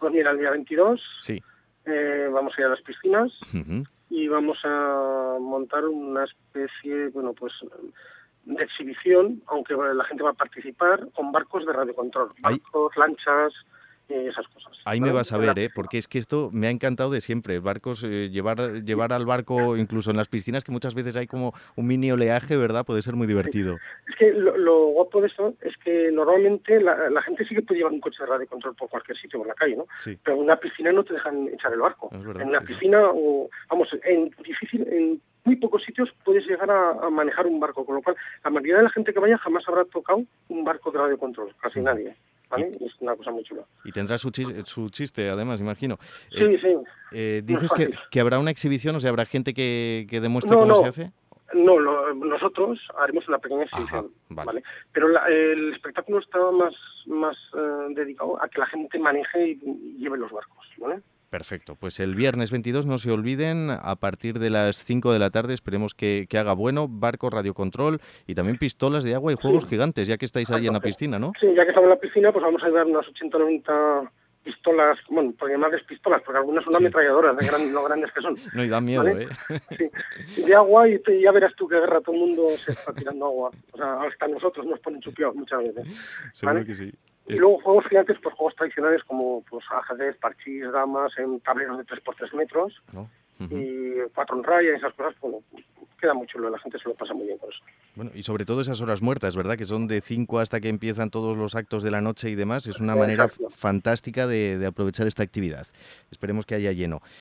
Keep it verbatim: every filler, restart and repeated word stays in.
Pues mira, el día veintidós Sí. eh, vamos a ir a las piscinas Uh-huh. y vamos a montar una especie, bueno, pues de exhibición, aunque la gente va a participar con barcos de radiocontrol, Ahí, barcos, lanchas, eh, esas cosas. ahí me ¿Vale? vas a En la ver, ¿eh? piscina. Porque es que esto me ha encantado de siempre. Barcos, eh, llevar, llevar al barco, incluso en las piscinas, que muchas veces hay como un mini oleaje, ¿verdad? Puede ser muy Sí. divertido. Es que lo, lo guapo de esto es que normalmente la, la gente sí que puede llevar un coche de radiocontrol por cualquier sitio por la calle, ¿no? Sí, Pero en una piscina no te dejan echar el barco. es verdad, En una sí, sí. piscina, o vamos, en difícil, en muy pocos sitios puedes llegar a, a manejar un barco, con lo cual la mayoría de la gente que vaya jamás habrá tocado un barco de radiocontrol, casi Ujú. nadie, Y, ¿vale? Es una cosa muy chula. y tendrá su, chis- su chiste, además, imagino. Eh, Sí, sí, eh, no es dices que, fácil. que habrá una exhibición, o sea, habrá gente que, que demuestre No, cómo se no, hace. no, lo- nosotros haremos una pequeña Ajá, exhibición, vale. ¿vale? Pero la- el espectáculo está más, más eh, dedicado a que la gente maneje y, y lleve los barcos, ¿vale? Perfecto, pues el viernes veintidós no se olviden, a partir de las cinco de la tarde, esperemos que, que haga bueno, barco, radiocontrol y también pistolas de agua y Sí, juegos gigantes, ya que estáis ahí en la entonces, piscina, ¿no? sí, ya que estamos en la piscina, pues vamos a llevar unas ochenta o noventa pistolas, bueno, por llamarles pistolas, porque algunas son Sí. ametralladoras de gran, lo grandes que son, No, y da miedo, ¿vale? ¿eh? Sí, de agua y te- ya verás tú qué guerra, todo el mundo se está tirando agua. O sea, hasta nosotros nos ponen chupiados muchas veces, Seguro ¿vale? que sí. Y Es- luego juegos gigantes, pues juegos tradicionales como pues ajedrez, parchís, damas, en tableros de tres por tres metros ¿no? Ujú. y cuatro en raya y esas cosas, bueno, queda muy chulo, la gente se lo pasa muy bien con eso. Bueno, y sobre todo esas horas muertas, ¿verdad? Que son de cinco hasta que empiezan todos los actos de la noche y demás. Es una manera f- Exacto. fantástica de, de aprovechar esta actividad. Esperemos que haya lleno.